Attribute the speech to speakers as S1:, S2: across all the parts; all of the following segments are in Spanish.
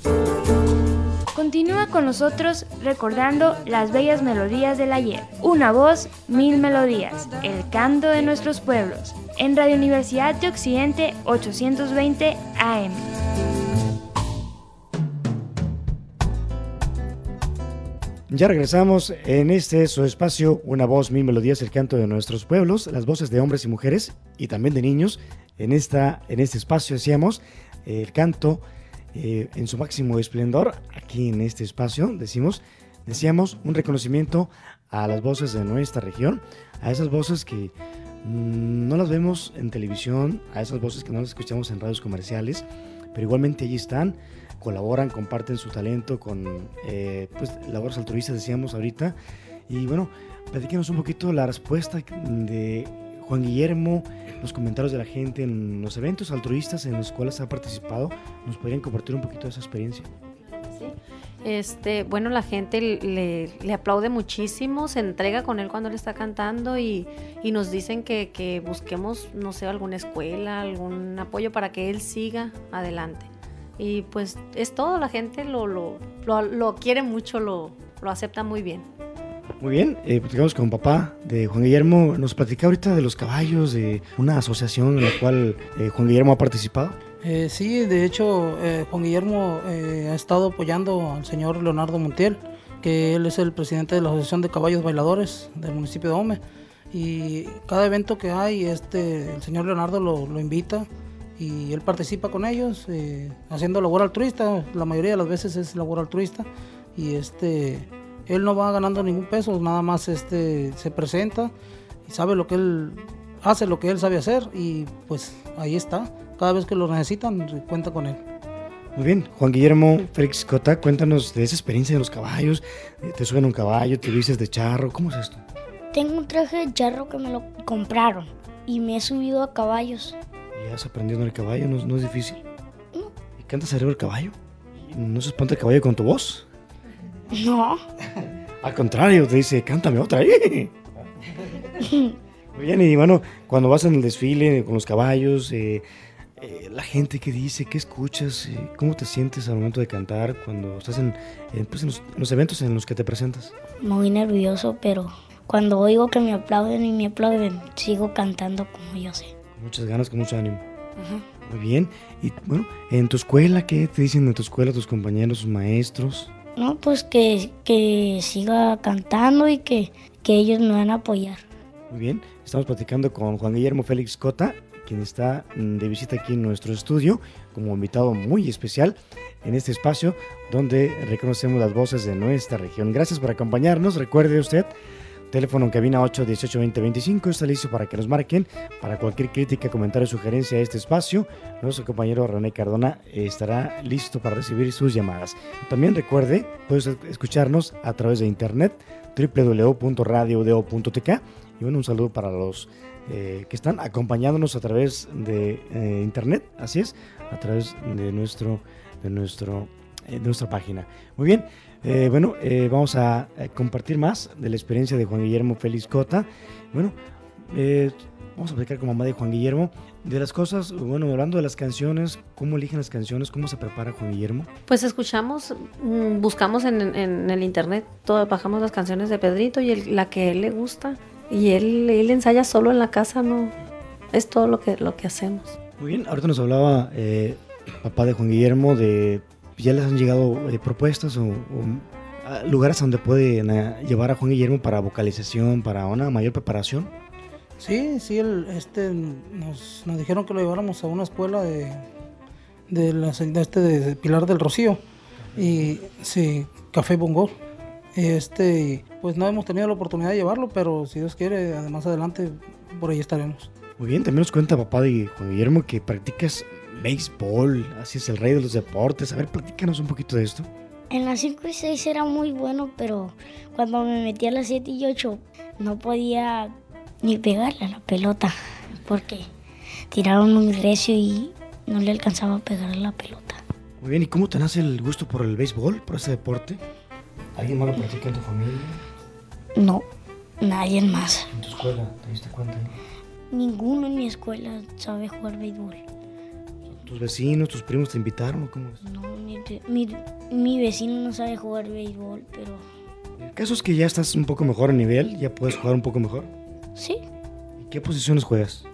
S1: Continúa con nosotros recordando las bellas melodías del ayer. Una voz, mil melodías. El canto de nuestros pueblos. En Radio Universidad de Occidente 820 AM.
S2: Ya regresamos en su espacio, Una voz, mil melodías, el canto de nuestros pueblos, las voces de hombres y mujeres y también de niños. En este espacio decíamos el canto en su máximo esplendor. Aquí en este espacio decíamos un reconocimiento a las voces de nuestra región, a esas voces que no las vemos en televisión, a esas voces que no las escuchamos en radios comerciales, pero igualmente allí están, colaboran, comparten su talento con labores altruistas, decíamos ahorita. Y bueno, platíquenos un poquito la respuesta de Juan Guillermo, los comentarios de la gente en los eventos altruistas en los cuales ha participado. ¿Nos podrían compartir un poquito de esa experiencia?
S3: Sí. Bueno, la gente le aplaude muchísimo, se entrega con él cuando él está cantando y nos dicen que busquemos, no sé, alguna escuela, algún apoyo para que él siga adelante. Y pues es todo, la gente lo quiere mucho, lo acepta muy bien.
S2: Muy bien, platicamos con papá de Juan Guillermo. Nos platica ahorita de los caballos, de una asociación en la cual Juan Guillermo ha participado.
S4: Sí, de hecho, Juan Guillermo ha estado apoyando al señor Leonardo Montiel, que él es el presidente de la Asociación de Caballos Bailadores del municipio de Ome. Y cada evento que hay, el señor Leonardo lo invita y él participa con ellos, haciendo labor altruista. La mayoría de las veces es labor altruista y él no va ganando ningún peso, nada más se presenta y sabe lo que él hace, lo que él sabe hacer, y pues ahí está. Cada vez que lo necesitan, cuenta con él.
S2: Muy bien, Juan Guillermo Félix Cota, cuéntanos de esa experiencia de los caballos. ¿Te suben un caballo, te vistes de charro? ¿Cómo es esto?
S5: Tengo un traje de charro que me lo compraron y me he subido a caballos.
S2: ¿Y has aprendido en el caballo? ¿No es difícil?
S5: No.
S2: ¿Y cantas arriba del caballo? ¿No se espanta el caballo con tu voz?
S5: No.
S2: Al contrario, te dice, cántame otra. Muy bien, y bueno, cuando vas en el desfile con los caballos, la gente que dice, ¿qué escuchas? ¿Cómo te sientes al momento de cantar cuando estás en los eventos en los que te presentas?
S5: Muy nervioso, pero cuando oigo que me aplauden, sigo cantando como yo sé.
S2: Con muchas ganas, con mucho ánimo.
S5: Ajá.
S2: Muy bien. Y bueno, en tu escuela, ¿qué te dicen en tu escuela tus compañeros, tus maestros?
S5: No, pues que siga cantando y que ellos me van a apoyar.
S2: Muy bien, estamos platicando con Juan Guillermo Félix Cota, quien está de visita aquí en nuestro estudio como invitado muy especial en este espacio donde reconocemos las voces de nuestra región. Gracias por acompañarnos. Recuerde usted, teléfono en cabina 818-2025, está listo para que nos marquen para cualquier crítica, comentario, sugerencia a este espacio. Nuestro compañero René Cardona estará listo para recibir sus llamadas. También recuerde, puedes escucharnos a través de internet, www.radiodeo.tk. Y bueno, un saludo para los que están acompañándonos a través de internet, así es, a través de nuestra página. Muy bien, vamos a compartir más de la experiencia de Juan Guillermo Félix Cota. Bueno, vamos a platicar con mamá de Juan Guillermo de las cosas, bueno, hablando de las canciones, ¿cómo eligen las canciones? ¿Cómo se prepara Juan Guillermo?
S3: Pues escuchamos, buscamos en el internet, bajamos las canciones de Pedrito y la que a él le gusta. Y él ensaya solo en la casa, no es todo lo que hacemos.
S2: Muy bien, ahorita nos hablaba papá de Juan Guillermo de ya les han llegado propuestas o lugares donde pueden llevar a Juan Guillermo para vocalización, para una mayor preparación.
S4: Sí, nos dijeron que lo lleváramos a una escuela de Pilar del Rocío y sí, Café Bongor. Pues no hemos tenido la oportunidad de llevarlo, pero si Dios quiere, más adelante por ahí estaremos.
S2: Muy bien, también nos cuenta papá de Juan Guillermo que practicas béisbol, así es el rey de los deportes. A ver, platícanos un poquito de esto.
S5: En las 5 y 6 era muy bueno, pero cuando me metí a las 7 y 8 no podía ni pegarle a la pelota, porque tiraron muy recio y no le alcanzaba a pegar a la pelota.
S2: Muy bien, ¿y cómo te nace el gusto por el béisbol, por ese deporte? ¿Alguien más lo practica en tu familia?
S5: No, nadie más.
S2: ¿En tu escuela te diste cuenta?
S5: Ninguno en mi escuela sabe jugar béisbol.
S2: ¿Tus vecinos, tus primos te invitaron o cómo es?
S5: No, mi vecino no sabe jugar béisbol, pero
S2: El caso es que ya estás un poco mejor a nivel, ya puedes jugar un poco mejor.
S5: sí.
S2: ¿Y qué posiciones juegas?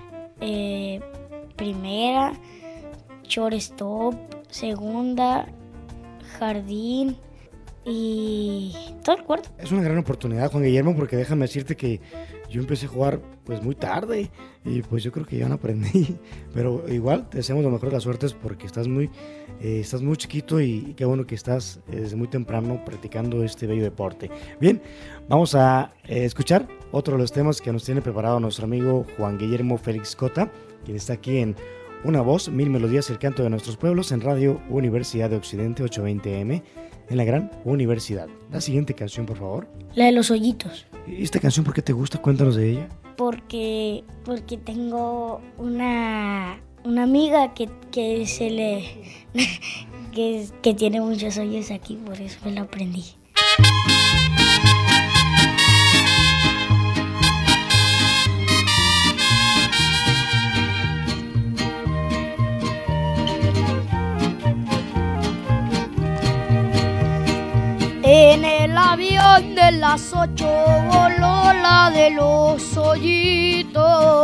S5: Primera, shortstop, segunda, jardín y todo el cuarto.
S2: Es una gran oportunidad, Juan Guillermo, porque déjame decirte que yo empecé a jugar pues muy tarde y pues yo creo que ya no aprendí, pero igual te deseamos lo mejor de las suertes porque estás muy chiquito y qué bueno que estás desde muy temprano practicando este bello deporte. Bien, vamos a escuchar otro de los temas que nos tiene preparado nuestro amigo Juan Guillermo Félix Cota, quien está aquí en Una Voz, Mil Melodías, el canto de nuestros pueblos en Radio Universidad de Occidente 820M en la Gran Universidad. La siguiente canción, por favor.
S5: La de los hoyitos.
S2: ¿Esta canción por qué te gusta? Cuéntanos de ella.
S5: Porque tengo una amiga que que tiene muchos hoyos aquí, por eso me la aprendí. En el avión de las 8 voló la de los hoyitos.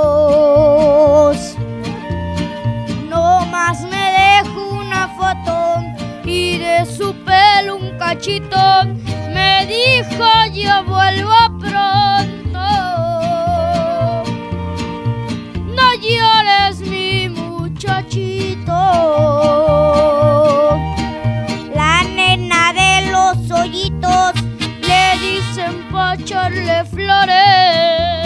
S5: No más me dejo una foto y de su pelo un cachito. Me dijo yo vuelvo pronto. No llores mi muchachito. La nena de los hoyitos le dicen pa' echarle flores.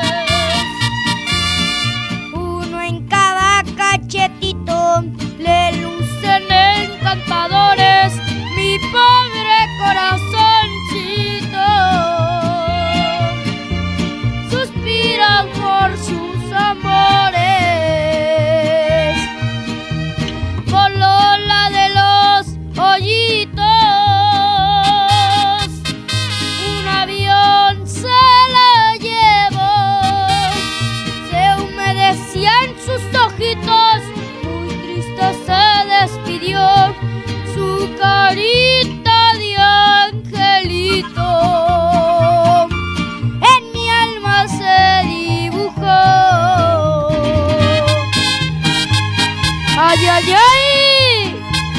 S5: Uno en cada cachetito le lucen encantadores. Mi pobre corazoncito suspira por sus amores. Voló la de los hoyitos. Un avión se la llevó. Se humedecían sus ojitos. Muy triste se despidió. Su carita de angelito en mi alma se dibujó. ¡Ay, ay, ay!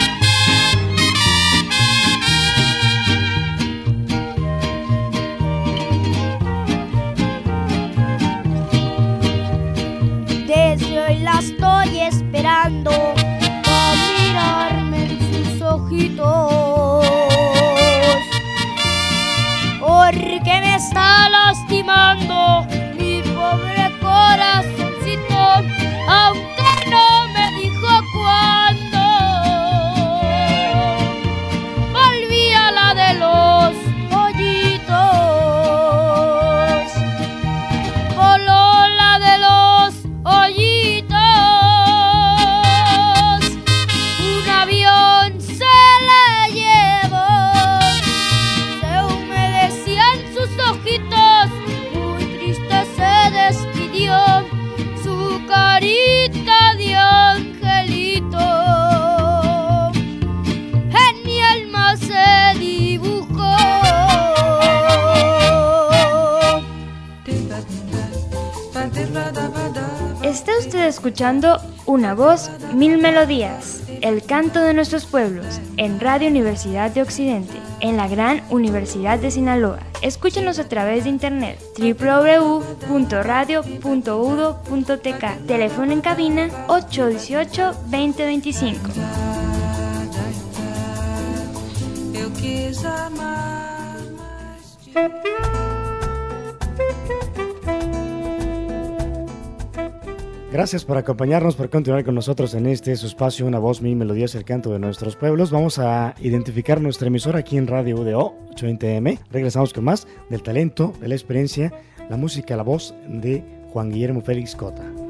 S5: Desde hoy la estoy esperando para mirarme en sus ojitos, porque me está lastimando mi pobre corazoncito, aunque no me dijo cuándo. Volví a la de los hoyitos. Voló la de los hoyitos. Un avión se la llevó. Se humedecían sus ojitos. Muy triste se despidió. Su carita de angelito en mi alma se dibujó.
S1: Está usted escuchando Una Voz, Mil Melodías, el canto de nuestros pueblos, en Radio Universidad de Occidente, en la Gran Universidad de Sinaloa. Escúchenos a través de internet www.radio.udo.tk. Teléfono en cabina 818-2025.
S6: Eu quis amar mais de...
S2: Gracias por acompañarnos, por continuar con nosotros en su espacio Una Voz, Mil Melodías, el canto de nuestros pueblos. Vamos a identificar nuestra emisora aquí en Radio UDO 820M. Regresamos con más del talento, de la experiencia, la música, la voz de Juan Guillermo Félix Cota.